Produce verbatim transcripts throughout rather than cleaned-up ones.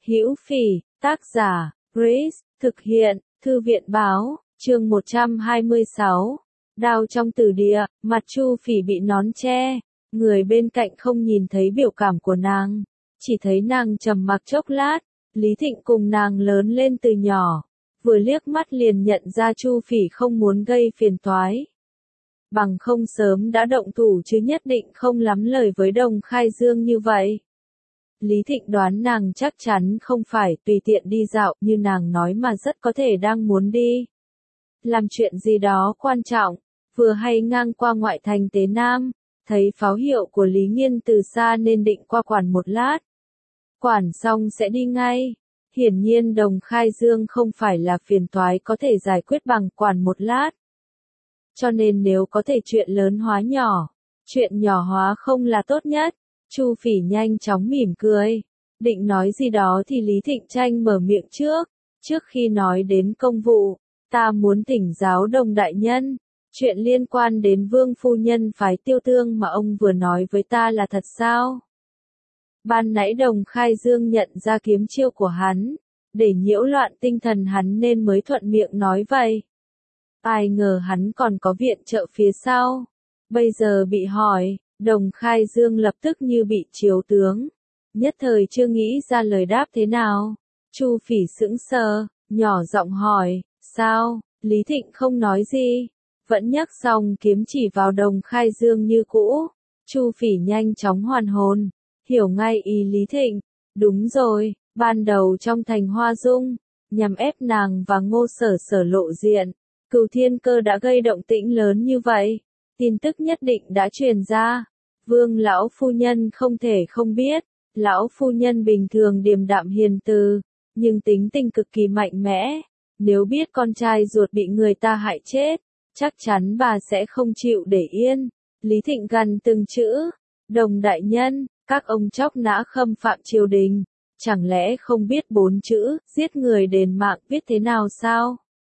Hữu Phỉ, tác giả, Grace, thực hiện, Thư viện báo, chương một trăm hai mươi sáu. Đao trong tử địa, mặt Chu Phỉ bị nón che, người bên cạnh không nhìn thấy biểu cảm của nàng, chỉ thấy nàng trầm mặc chốc lát. Lý Thịnh cùng nàng lớn lên từ nhỏ, vừa liếc mắt liền nhận ra Chu Phỉ không muốn gây phiền toái. Bằng không sớm đã động thủ chứ nhất định không lắm lời với Đồng Khai Dương như vậy. Lý Thịnh đoán nàng chắc chắn không phải tùy tiện đi dạo như nàng nói mà rất có thể đang muốn đi làm chuyện gì đó quan trọng, vừa hay ngang qua ngoại thành Tế Nam, thấy pháo hiệu của Lý Nghiên từ xa nên định qua quản một lát. Quản xong sẽ đi ngay. Hiển nhiên Đồng Khai Dương không phải là phiền toái có thể giải quyết bằng quản một lát. Cho nên nếu có thể chuyện lớn hóa nhỏ, chuyện nhỏ hóa không là tốt nhất. Chu Phỉ nhanh chóng mỉm cười, định nói gì đó thì Lý Thịnh Tranh mở miệng trước. Trước khi nói đến công vụ, ta muốn thỉnh giáo Đồng đại nhân, chuyện liên quan đến Vương phu nhân phái Tiêu Tương mà ông vừa nói với ta là thật sao? Ban nãy Đồng Khai Dương nhận ra kiếm chiêu của hắn, để nhiễu loạn tinh thần hắn nên mới thuận miệng nói vậy. Ai ngờ hắn còn có viện trợ phía sau. Bây giờ bị hỏi, Đồng Khai Dương lập tức như bị chiếu tướng, nhất thời chưa nghĩ ra lời đáp thế nào. Chu Phỉ sững sờ, nhỏ giọng hỏi, sao? Lý Thịnh không nói gì, vẫn nhấc xong kiếm chỉ vào Đồng Khai Dương như cũ. Chu Phỉ nhanh chóng hoàn hồn, hiểu ngay ý Lý Thịnh. Đúng rồi, ban đầu trong thành Hoa Dung, nhằm ép nàng và Ngô Sở Sở lộ diện, Cửu Thiên Cơ đã gây động tĩnh lớn như vậy, tin tức nhất định đã truyền ra. Vương lão phu nhân không thể không biết, lão phu nhân bình thường điềm đạm hiền từ, nhưng tính tình cực kỳ mạnh mẽ, nếu biết con trai ruột bị người ta hại chết, chắc chắn bà sẽ không chịu để yên. Lý Thịnh gằn từng chữ, Đồng đại nhân, các ông chóc nã khâm phạm triều đình, chẳng lẽ không biết bốn chữ, giết người đền mạng viết thế nào sao?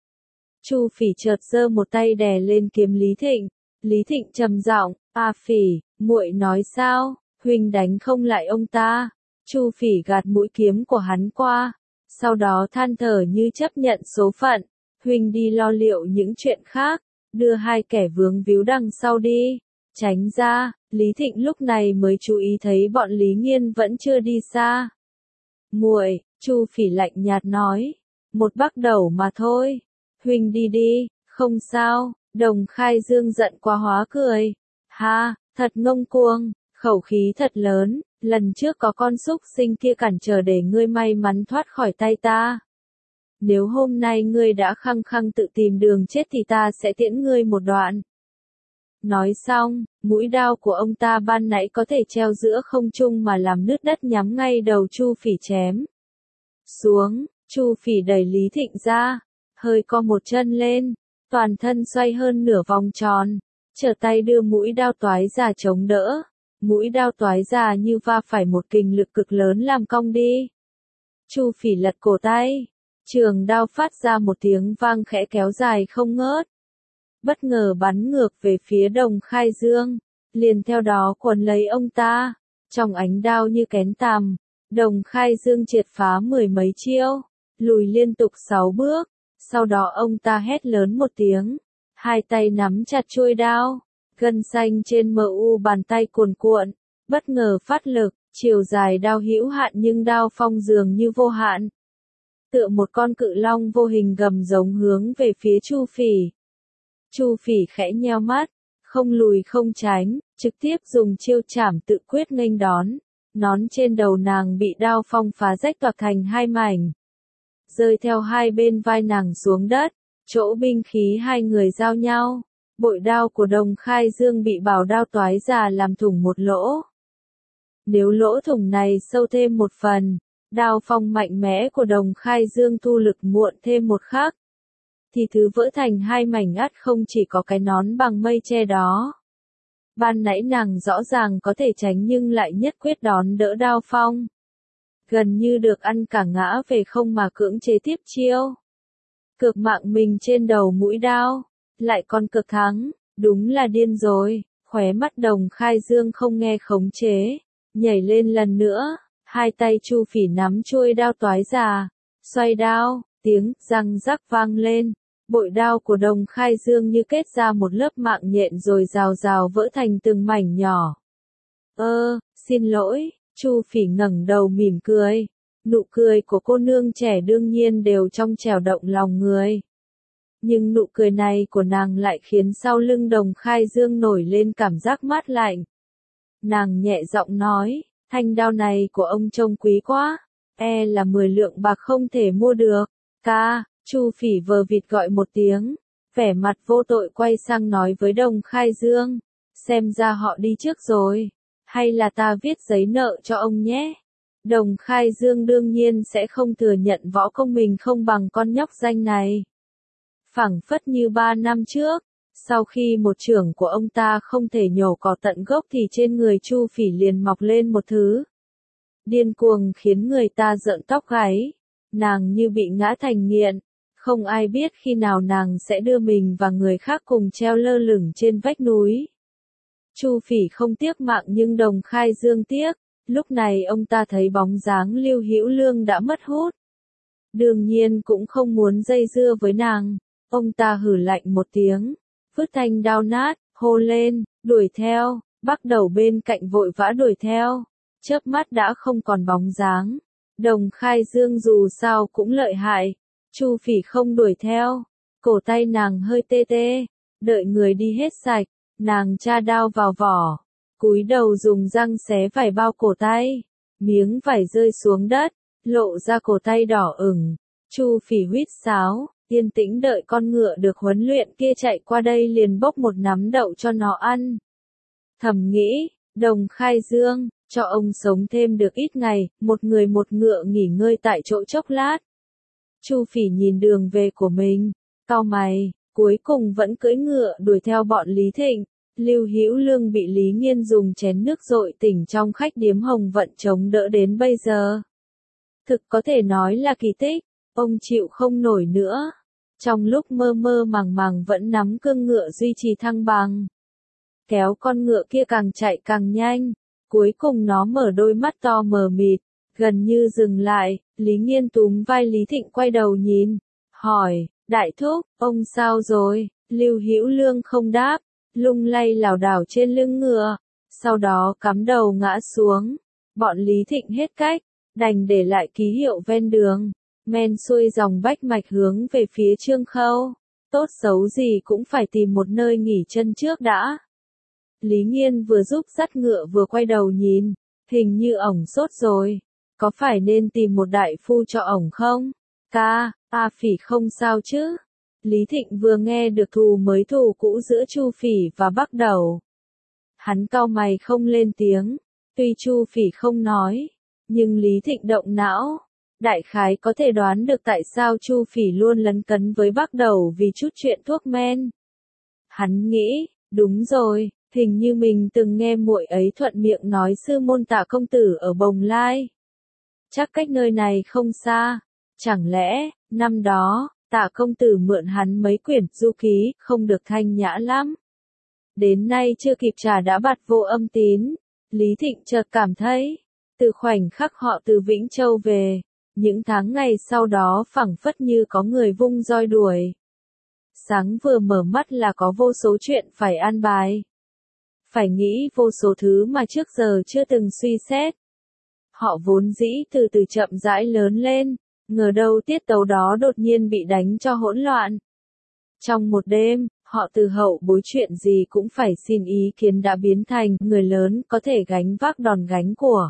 Chu Phỉ chợt giơ một tay đè lên kiếm Lý Thịnh, Lý Thịnh trầm giọng, "A Phỉ, muội nói sao, huynh đánh không lại ông ta?" Chu Phỉ gạt mũi kiếm của hắn qua, sau đó than thở như chấp nhận số phận, "Huynh đi lo liệu những chuyện khác, đưa hai kẻ vướng víu đằng sau đi, tránh ra." Lý Thịnh lúc này mới chú ý thấy bọn Lý Nghiên vẫn chưa đi xa. "Muội," Chu Phỉ lạnh nhạt nói, "một bắt đầu mà thôi, huynh đi đi, không sao." Đồng Khai Dương giận quá hóa cười, "Ha, thật ngông cuồng, khẩu khí thật lớn, lần trước có con súc sinh kia cản trở để ngươi may mắn thoát khỏi tay ta. Nếu hôm nay ngươi đã khăng khăng tự tìm đường chết thì ta sẽ tiễn ngươi một đoạn." Nói xong, mũi đao của ông ta ban nãy có thể treo giữa không trung mà làm nứt đất nhắm ngay đầu Chu Phỉ chém xuống. Chu Phỉ đẩy Lý Thịnh ra, hơi co một chân lên, toàn thân xoay hơn nửa vòng tròn, trở tay đưa mũi đao toái già chống đỡ. Mũi đao toái già như va phải một kình lực cực lớn làm cong đi. Chu Phỉ lật cổ tay, trường đao phát ra một tiếng vang khẽ kéo dài không ngớt, bất ngờ bắn ngược về phía Đồng Khai Dương, liền theo đó quấn lấy ông ta. Trong ánh đao như kén tằm, Đồng Khai Dương triệt phá mười mấy chiêu, lùi liên tục sáu bước, sau đó ông ta hét lớn một tiếng, hai tay nắm chặt chuôi đao, gân xanh trên mờ u bàn tay cuồn cuộn, bất ngờ phát lực, chiều dài đao hữu hạn nhưng đao phong dường như vô hạn. Tựa một con cự long vô hình gầm giống hướng về phía Chu Phỉ. Chu Phỉ khẽ nheo mắt, không lùi không tránh, trực tiếp dùng chiêu trảm tự quyết nghênh đón. Nón trên đầu nàng bị đao phong phá rách toạc thành hai mảnh, rơi theo hai bên vai nàng xuống đất, chỗ binh khí hai người giao nhau. Bội đao của Đồng Khai Dương bị bảo đao toái già làm thủng một lỗ. Nếu lỗ thủng này sâu thêm một phần, đao phong mạnh mẽ của Đồng Khai Dương thu lực muộn thêm một khắc, thì thứ vỡ thành hai mảnh ắt không chỉ có cái nón bằng mây che đó. Ban nãy nàng rõ ràng có thể tránh nhưng lại nhất quyết đón đỡ đao phong. Gần như được ăn cả ngã về không mà cưỡng chế tiếp chiêu. Cược mạng mình trên đầu mũi đao, lại còn cực thắng, đúng là điên rồi. Khóe mắt Đồng Khai Dương không nghe khống chế, nhảy lên lần nữa, Hai tay Chu Phỉ nắm chuôi đao toái già, xoay đao, tiếng răng rắc vang lên. Bội đao của Đồng Khai Dương như kết ra một lớp mạng nhện rồi rào rào vỡ thành từng mảnh nhỏ. Ơ, xin lỗi, Chu Phỉ ngẩng đầu mỉm cười. Nụ cười của cô nương trẻ đương nhiên đều trong trẻo động lòng người. Nhưng nụ cười này của nàng lại khiến sau lưng Đồng Khai Dương nổi lên cảm giác mát lạnh. Nàng nhẹ giọng nói, thanh đao này của ông trông quý quá, e là mười lượng bạc không thể mua được. Ca, Chu Phỉ vờ vịt gọi một tiếng, vẻ mặt vô tội quay sang nói với Đồng Khai Dương, xem ra họ đi trước rồi, hay là ta viết giấy nợ cho ông nhé. Đồng Khai Dương đương nhiên sẽ không thừa nhận võ công mình không bằng con nhóc danh này. Phảng phất như ba năm trước, sau khi một chưởng của ông ta không thể nhổ cỏ tận gốc thì trên người Chu Phỉ liền mọc lên một thứ điên cuồng khiến người ta rợn tóc gáy. Nàng như bị ngã thành nghiện, không ai biết khi nào nàng sẽ đưa mình và người khác cùng treo lơ lửng trên vách núi. Chu Phỉ không tiếc mạng nhưng Đồng Khai Dương tiếc, lúc này ông ta thấy bóng dáng Lưu Hữu Lương đã mất hút. Đương nhiên cũng không muốn dây dưa với nàng, ông ta hừ lạnh một tiếng, vứt thanh đao nát, hô lên, đuổi theo, Bắc Đầu bên cạnh vội vã đuổi theo, chớp mắt đã không còn bóng dáng. Đồng Khai Dương dù sao cũng lợi hại, Chu Phỉ không đuổi theo, cổ tay nàng hơi tê tê, đợi người đi hết sạch, nàng tra đao vào vỏ, cúi đầu dùng răng xé vải bao cổ tay, miếng vải rơi xuống đất, lộ ra cổ tay đỏ ửng. Chu Phỉ huýt sáo, yên tĩnh đợi con ngựa được huấn luyện kia chạy qua đây liền bốc một nắm đậu cho nó ăn. Thầm nghĩ, Đồng Khai Dương, cho ông sống thêm được ít ngày, một người một ngựa nghỉ ngơi tại chỗ chốc lát. Chu Phỉ nhìn đường về của mình, cau mày, cuối cùng vẫn cưỡi ngựa đuổi theo bọn Lý Thịnh. Lưu Hữu Lương bị Lý Nghiên dùng chén nước dội tỉnh trong khách điếm Hồng Vận chống đỡ đến bây giờ. Thực có thể nói là kỳ tích, ông chịu không nổi nữa. Trong lúc mơ mơ màng màng vẫn nắm cương ngựa duy trì thăng bằng. Kéo con ngựa kia càng chạy càng nhanh, cuối cùng nó mở đôi mắt to mờ mịt, gần như dừng lại. Lý Nghiên túm vai Lý Thịnh quay đầu nhìn, hỏi, đại thúc, ông sao rồi? Lưu Hữu Lương không đáp, lung lay lảo đảo trên lưng ngựa, sau đó cắm đầu ngã xuống. Bọn Lý Thịnh hết cách, đành để lại ký hiệu ven đường, men xuôi dòng bách mạch hướng về phía Trương Khâu. Tốt xấu gì cũng phải tìm một nơi nghỉ chân trước đã. Lý Nghiên vừa giúp dắt ngựa vừa quay đầu nhìn, hình như ổng sốt rồi, có phải nên tìm một đại phu cho ổng không? Ca, A Phỉ không sao chứ? Lý Thịnh vừa nghe được thù mới thù cũ giữa Chu Phỉ và Bắc Đầu. Hắn cau mày không lên tiếng, tuy Chu Phỉ không nói, nhưng Lý Thịnh động não, đại khái có thể đoán được tại sao Chu Phỉ luôn lấn cấn với Bắc Đầu vì chút chuyện thuốc men. Hắn nghĩ, đúng rồi, hình như mình từng nghe muội ấy thuận miệng nói sư môn Tạ công tử ở Bồng Lai. Chắc cách nơi này không xa, chẳng lẽ, năm đó, Tạ công tử mượn hắn mấy quyển du ký, không được thanh nhã lắm. Đến nay chưa kịp trả đã bạt vô âm tín, Lý Thịnh chợt cảm thấy, từ khoảnh khắc họ từ Vĩnh Châu về, những tháng ngày sau đó phảng phất như có người vung roi đuổi. Sáng vừa mở mắt là có vô số chuyện phải an bài. Phải nghĩ vô số thứ mà trước giờ chưa từng suy xét. Họ vốn dĩ từ từ chậm rãi lớn lên, ngờ đâu tiết tấu đó đột nhiên bị đánh cho hỗn loạn. Trong một đêm, họ từ hậu bối chuyện gì cũng phải xin ý kiến đã biến thành người lớn có thể gánh vác đòn gánh của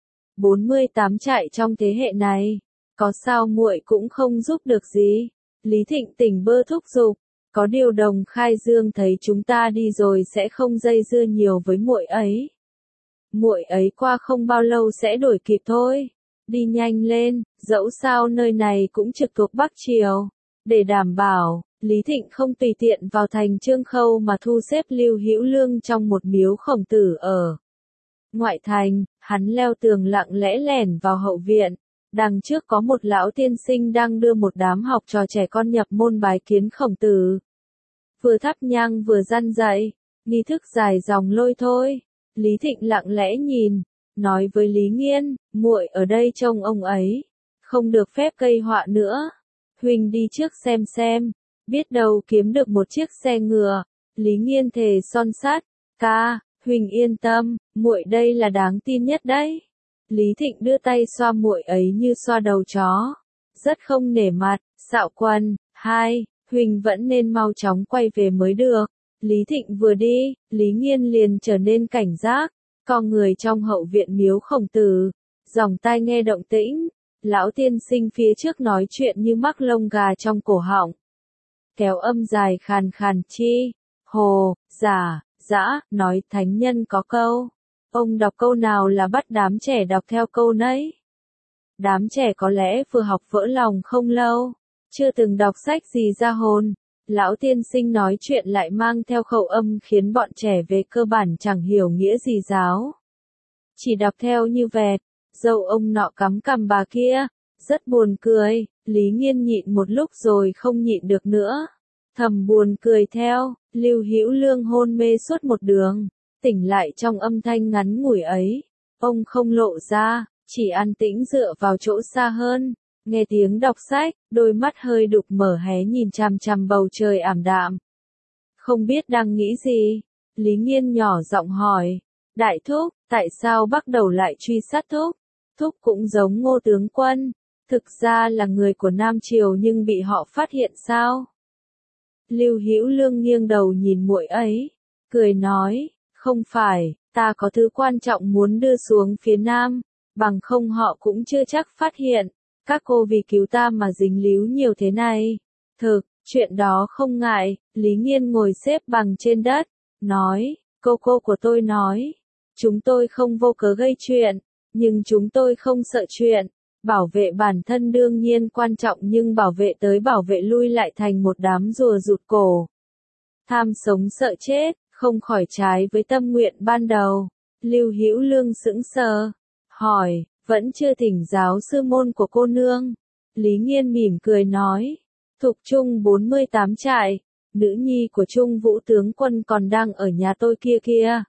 bốn mươi tám trại trong thế hệ này. Có sao muội cũng không giúp được gì? Lý Thịnh tỉnh bơ thúc giục. Có điều Đồng Khai Dương thấy chúng ta đi rồi sẽ không dây dưa nhiều với muội ấy. Muội ấy qua không bao lâu sẽ đuổi kịp thôi. Đi nhanh lên, dẫu sao nơi này cũng trực thuộc Bắc Triều. Để đảm bảo, Lý Thịnh không tùy tiện vào thành Trương Khâu mà thu xếp Lưu Hữu Lương trong một miếu khổng tử ở ngoại thành. Hắn leo tường lặng lẽ lẻn vào hậu viện. Đằng trước có một lão tiên sinh đang đưa một đám học trò trẻ con nhập môn bái kiến khổng tử. Vừa thắp nhang vừa răn dạy, nghi thức dài dòng lôi thôi. Lý Thịnh lặng lẽ nhìn, nói với Lý Nghiên, muội ở đây trông ông ấy, không được phép gây họa nữa. Huỳnh đi trước xem xem, biết đâu kiếm được một chiếc xe ngựa. Lý Nghiên thề son sắt, ca, Huỳnh yên tâm, muội đây là đáng tin nhất đấy. Lý Thịnh đưa tay xoa muội ấy như xoa đầu chó, rất không nể mặt. Sạo Quân, hai, Huỳnh vẫn nên mau chóng quay về mới được. Lý Thịnh vừa đi, Lý Nghiên liền trở nên cảnh giác, con người trong hậu viện miếu Khổng Tử, dòng tai nghe động tĩnh, lão tiên sinh phía trước nói chuyện như mắc lông gà trong cổ họng. Kéo âm dài khàn khàn chi, hồ, giả, dã, nói thánh nhân có câu. Ông đọc câu nào là bắt đám trẻ đọc theo câu nấy. Đám trẻ có lẽ vừa học vỡ lòng không lâu, chưa từng đọc sách gì ra hồn. Lão tiên sinh nói chuyện lại mang theo khẩu âm khiến bọn trẻ về cơ bản chẳng hiểu nghĩa gì giáo. Chỉ đọc theo như vẹt, dâu ông nọ cắm cằm bà kia, rất buồn cười. Lý Nghiên nhịn một lúc rồi không nhịn được nữa, thầm buồn cười theo. Lưu Hữu Lương hôn mê suốt một đường, tỉnh lại trong âm thanh ngắn ngủi ấy, ông không lộ ra, chỉ an tĩnh dựa vào chỗ xa hơn, nghe tiếng đọc sách, đôi mắt hơi đục mở hé nhìn chằm chằm bầu trời ảm đạm. Không biết đang nghĩ gì, Lý Nghiên nhỏ giọng hỏi, đại thúc, tại sao bắt đầu lại truy sát thúc? Thúc cũng giống Ngô tướng quân, thực ra là người của Nam Triều nhưng bị họ phát hiện sao? Lưu Hữu Lương nghiêng đầu nhìn muội ấy, cười nói, không phải, ta có thứ quan trọng muốn đưa xuống phía Nam, bằng không họ cũng chưa chắc phát hiện, các cô vì cứu ta mà dính líu nhiều thế này. Thực, chuyện đó không ngại. Lý Nghiên ngồi xếp bằng trên đất, nói, cô cô của tôi nói, chúng tôi không vô cớ gây chuyện, nhưng chúng tôi không sợ chuyện. Bảo vệ bản thân đương nhiên quan trọng nhưng bảo vệ tới bảo vệ lui lại thành một đám rùa rụt cổ. Tham sống sợ chết, không khỏi trái với tâm nguyện ban đầu. Lưu Hữu Lương sững sờ, hỏi, vẫn chưa thỉnh giáo sư môn của cô nương. Lý Nghiên mỉm cười nói, Thục Trung bốn mươi tám trại, nữ nhi của Trung Vũ tướng quân còn đang ở nhà tôi kia kia.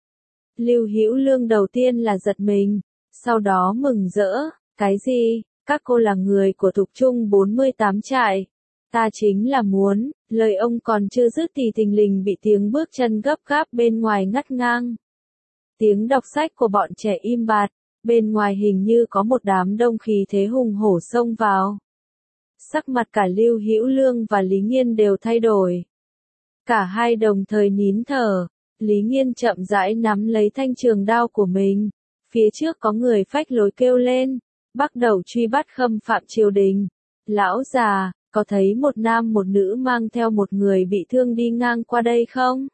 Lưu Hữu Lương đầu tiên là giật mình, sau đó mừng rỡ. Cái gì, các cô là người của Thục Trung bốn mươi tám trại? Ta chính là muốn, lời ông còn chưa dứt thì thình lình bị tiếng bước chân gấp gáp bên ngoài ngắt ngang. Tiếng đọc sách của bọn trẻ im bặt, bên ngoài hình như có một đám đông khí thế hùng hổ xông vào. Sắc mặt cả Lưu Hữu Lương và Lý Nghiên đều thay đổi. Cả hai đồng thời nín thở, Lý Nghiên chậm rãi nắm lấy thanh trường đao của mình. Phía trước có người phách lối kêu lên, bắt đầu truy bắt khâm phạm triều đình. Lão già, có thấy một nam một nữ mang theo một người bị thương đi ngang qua đây không?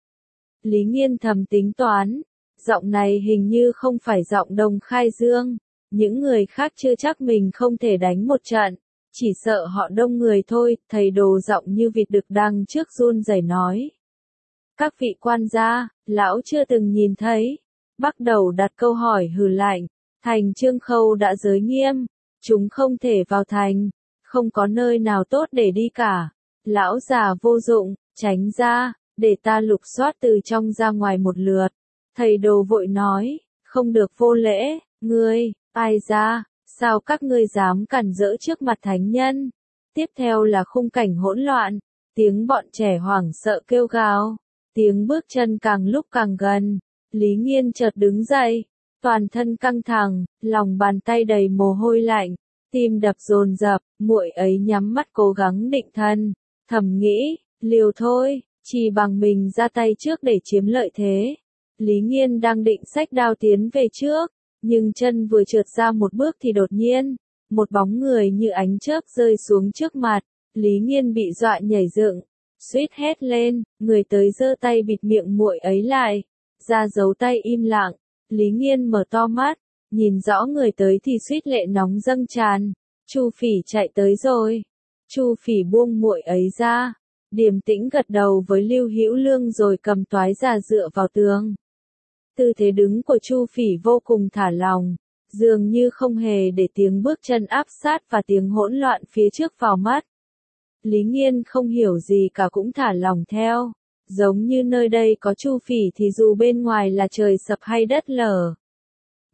Lý Nghiên thầm tính toán, giọng này hình như không phải giọng Đồng Khai Dương, những người khác chưa chắc mình không thể đánh một trận, chỉ sợ họ đông người thôi. Thầy Đồ giọng như vịt đực đằng trước run rẩy nói. Các vị quan gia, lão chưa từng nhìn thấy. Bắt đầu đặt câu hỏi hừ lạnh, thành Trương Khâu đã giới nghiêm, chúng không thể vào thành, không có nơi nào tốt để đi cả. Lão già vô dụng, tránh ra, để ta lục soát từ trong ra ngoài một lượt. Thầy Đồ vội nói, không được vô lễ, ngươi, ai ra, sao các ngươi dám cản rỡ trước mặt thánh nhân? Tiếp theo là khung cảnh hỗn loạn, tiếng bọn trẻ hoảng sợ kêu gào, tiếng bước chân càng lúc càng gần. Lý Nghiên chợt đứng dậy, toàn thân căng thẳng, lòng bàn tay đầy mồ hôi lạnh, tim đập dồn dập, muội ấy nhắm mắt cố gắng định thần, thầm nghĩ, liều thôi, chỉ bằng mình ra tay trước để chiếm lợi thế. Lý Nghiên đang định xách đao tiến về trước, nhưng chân vừa trượt ra một bước thì đột nhiên, một bóng người như ánh chớp rơi xuống trước mặt, Lý Nghiên bị dọa nhảy dựng, suýt hét lên, người tới giơ tay bịt miệng muội ấy lại, ra dấu tay im lặng. Lý Nghiên mở to mắt, nhìn rõ người tới thì suýt lệ nóng dâng tràn. Chu Phỉ chạy tới rồi. Chu Phỉ buông muội ấy ra, điềm tĩnh gật đầu với Lưu Hữu Lương rồi cầm toái ra dựa vào tường. Tư thế đứng của Chu Phỉ vô cùng thả lòng, dường như không hề để tiếng bước chân áp sát và tiếng hỗn loạn phía trước vào mắt. Lý Nghiên không hiểu gì cả cũng thả lòng theo, giống như nơi đây có Chu Phỉ thì dù bên ngoài là trời sập hay đất lở,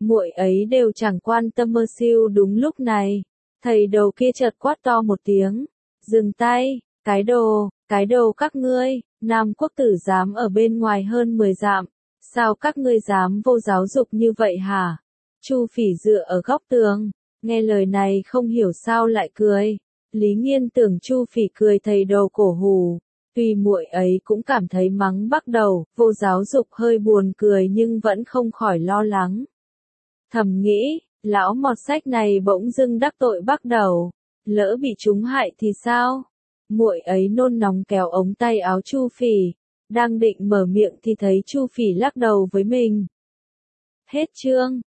muội ấy đều chẳng quan tâm mơ siêu. Đúng lúc này, thầy đầu kia chợt quát to một tiếng, dừng tay, cái đồ, cái đồ các ngươi, Nam quốc tử dám ở bên ngoài hơn mười dặm, sao các ngươi dám vô giáo dục như vậy hả? Chu Phỉ dựa ở góc tường, nghe lời này không hiểu sao lại cười. Lý Nghiên tưởng Chu Phỉ cười thầy đầu cổ hủ, tuy muội ấy cũng cảm thấy mắng bắt đầu, vô giáo dục hơi buồn cười nhưng vẫn không khỏi lo lắng. Thầm nghĩ, lão mọt sách này bỗng dưng đắc tội bắt đầu, lỡ bị chúng hại thì sao? Muội ấy nôn nóng kéo ống tay áo Chu Phỉ, đang định mở miệng thì thấy Chu Phỉ lắc đầu với mình. Hết chương.